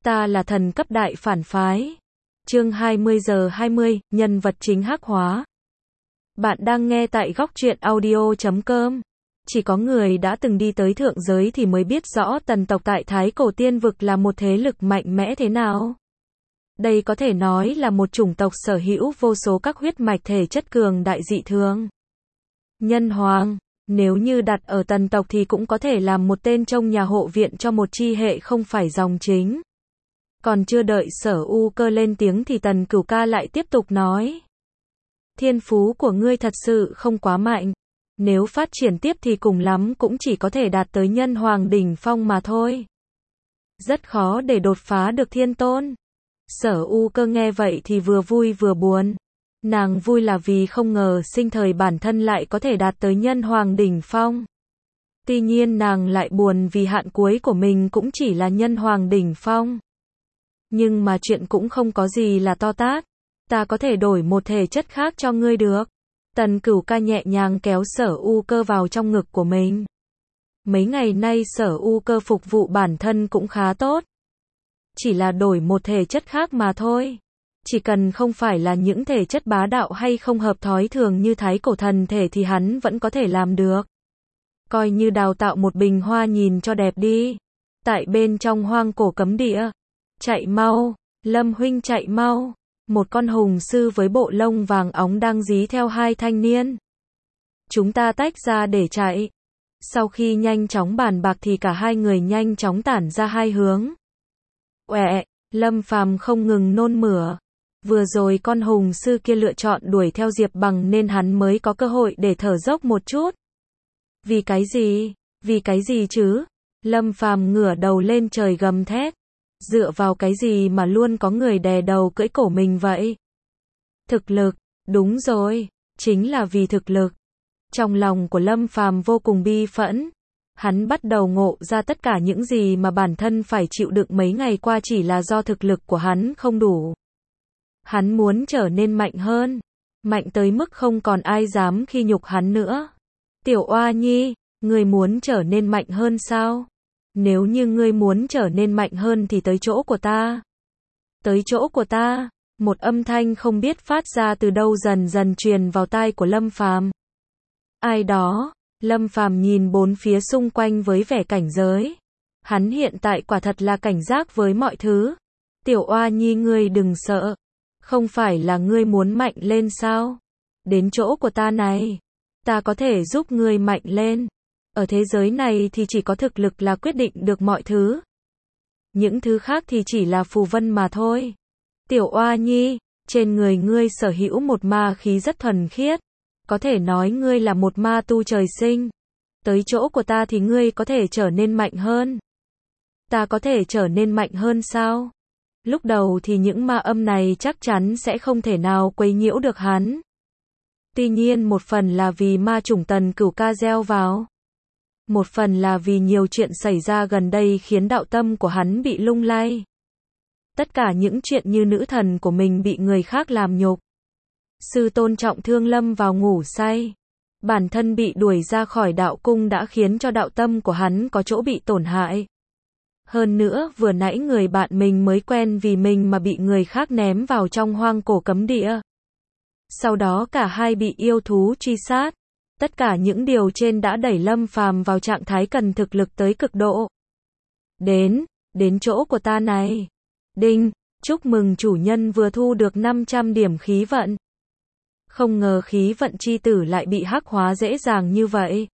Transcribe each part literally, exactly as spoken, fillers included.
Ta là thần cấp đại phản phái. Chương hai mươi giờ hai mươi, nhân vật chính hắc hóa. Bạn đang nghe tại góc truyện audio chấm com. Chỉ có người đã từng đi tới thượng giới thì mới biết rõ tần tộc tại Thái Cổ Tiên Vực là một thế lực mạnh mẽ thế nào. Đây có thể nói là một chủng tộc sở hữu vô số các huyết mạch thể chất cường đại dị thường. Nhân hoàng, nếu như đặt ở tần tộc thì cũng có thể làm một tên trông nhà hộ viện cho một chi hệ không phải dòng chính. Còn chưa đợi Sở U Cơ lên tiếng thì Tần Cửu Ca lại tiếp tục nói. Thiên phú của ngươi thật sự không quá mạnh. Nếu phát triển tiếp thì cùng lắm cũng chỉ có thể đạt tới nhân hoàng đỉnh phong mà thôi. Rất khó để đột phá được thiên tôn. Sở U Cơ nghe vậy thì vừa vui vừa buồn. Nàng vui là vì không ngờ sinh thời bản thân lại có thể đạt tới nhân hoàng đỉnh phong. Tuy nhiên nàng lại buồn vì hạn cuối của mình cũng chỉ là nhân hoàng đỉnh phong. Nhưng mà chuyện cũng không có gì là to tát. Ta có thể đổi một thể chất khác cho ngươi được. Tần Cửu Ca nhẹ nhàng kéo Sở U Cơ vào trong ngực của mình. Mấy ngày nay Sở U Cơ phục vụ bản thân cũng khá tốt. Chỉ là đổi một thể chất khác mà thôi. Chỉ cần không phải là những thể chất bá đạo hay không hợp thói thường như Thái Cổ thần thể thì hắn vẫn có thể làm được. Coi như đào tạo một bình hoa nhìn cho đẹp đi. Tại bên trong hoang cổ cấm địa. Chạy mau, Lâm huynh chạy mau. Một con hùng sư với bộ lông vàng óng đang dí theo hai thanh niên. Chúng ta tách ra để chạy. Sau khi nhanh chóng bàn bạc thì cả hai người nhanh chóng tản ra hai hướng. Uệ, Lâm Phàm không ngừng nôn mửa. Vừa rồi con hùng sư kia lựa chọn đuổi theo Diệp Bằng nên hắn mới có cơ hội để thở dốc một chút. Vì cái gì? Vì cái gì chứ? Lâm Phàm ngửa đầu lên trời gầm thét. Dựa vào cái gì mà luôn có người đè đầu cưỡi cổ mình vậy? Thực lực, đúng rồi, chính là vì thực lực. Trong lòng của Lâm Phàm vô cùng bi phẫn. Hắn bắt đầu ngộ ra tất cả những gì mà bản thân phải chịu đựng mấy ngày qua chỉ là do thực lực của hắn không đủ. Hắn muốn trở nên mạnh hơn, mạnh tới mức không còn ai dám khi nhục hắn nữa. Tiểu Oa Nhi, ngươi muốn trở nên mạnh hơn sao? Nếu như ngươi muốn trở nên mạnh hơn thì tới chỗ của ta. Tới chỗ của ta. Một âm thanh không biết phát ra từ đâu dần dần truyền vào tai của Lâm Phàm. Ai đó? Lâm Phàm nhìn bốn phía xung quanh với vẻ cảnh giới. Hắn hiện tại quả thật là cảnh giác với mọi thứ. Tiểu Oa Nhi ngươi đừng sợ. Không phải là ngươi muốn mạnh lên sao? Đến chỗ của ta này. Ta có thể giúp ngươi mạnh lên. Ở thế giới này thì chỉ có thực lực là quyết định được mọi thứ. Những thứ khác thì chỉ là phù vân mà thôi. Tiểu Oa Nhi, trên người ngươi sở hữu một ma khí rất thuần khiết. Có thể nói ngươi là một ma tu trời sinh. Tới chỗ của ta thì ngươi có thể trở nên mạnh hơn. Ta có thể trở nên mạnh hơn sao? Lúc đầu thì những ma âm này chắc chắn sẽ không thể nào quấy nhiễu được hắn. Tuy nhiên một phần là vì ma chủng Tần Cửu Ca gieo vào. Một phần là vì nhiều chuyện xảy ra gần đây khiến đạo tâm của hắn bị lung lay. Tất cả những chuyện như nữ thần của mình bị người khác làm nhục. Sư tôn trọng thương lâm vào ngủ say. Bản thân bị đuổi ra khỏi đạo cung đã khiến cho đạo tâm của hắn có chỗ bị tổn hại. Hơn nữa vừa nãy người bạn mình mới quen vì mình mà bị người khác ném vào trong hoang cổ cấm địa. Sau đó cả hai bị yêu thú truy sát. Tất cả những điều trên đã đẩy Lâm Phàm vào trạng thái cần thực lực tới cực độ. Đến, đến chỗ của ta này. Đinh, chúc mừng chủ nhân vừa thu được năm trăm điểm khí vận. Không ngờ khí vận chi tử lại bị hắc hóa dễ dàng như vậy.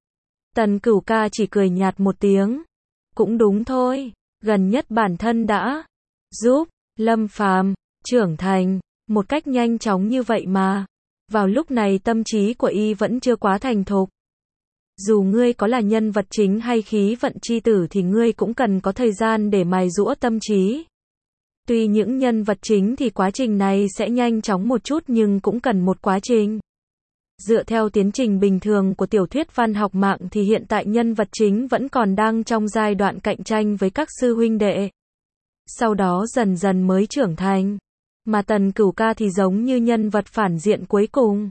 Tần Cửu Ca chỉ cười nhạt một tiếng. Cũng đúng thôi, gần nhất bản thân đã giúp Lâm Phàm trưởng thành một cách nhanh chóng như vậy mà. Vào lúc này tâm trí của y vẫn chưa quá thành thục. Dù ngươi có là nhân vật chính hay khí vận chi tử thì ngươi cũng cần có thời gian để mài giũa tâm trí. Tuy những nhân vật chính thì quá trình này sẽ nhanh chóng một chút nhưng cũng cần một quá trình. Dựa theo tiến trình bình thường của tiểu thuyết văn học mạng thì hiện tại nhân vật chính vẫn còn đang trong giai đoạn cạnh tranh với các sư huynh đệ. Sau đó dần dần mới trưởng thành. Mà Tần Cửu Ca thì giống như nhân vật phản diện cuối cùng.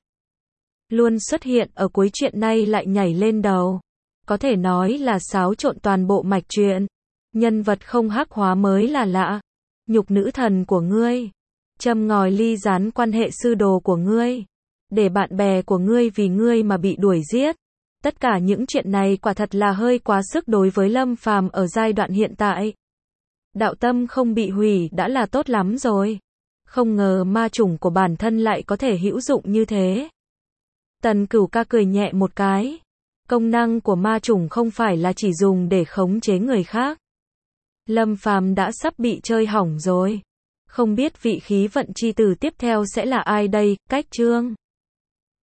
Luôn xuất hiện ở cuối chuyện nay lại nhảy lên đầu. Có thể nói là xáo trộn toàn bộ mạch truyện. Nhân vật không hắc hóa mới là lạ. Nhục nữ thần của ngươi. Châm ngòi ly gián quan hệ sư đồ của ngươi. Để bạn bè của ngươi vì ngươi mà bị đuổi giết. Tất cả những chuyện này quả thật là hơi quá sức đối với Lâm Phàm ở giai đoạn hiện tại. Đạo tâm không bị hủy đã là tốt lắm rồi. Không ngờ ma chủng của bản thân lại có thể hữu dụng như thế. Tần Cửu Ca cười nhẹ một cái. Công năng của ma chủng không phải là chỉ dùng để khống chế người khác. Lâm Phàm đã sắp bị chơi hỏng rồi. Không biết vị khí vận chi tử tiếp theo sẽ là ai đây, cách chương.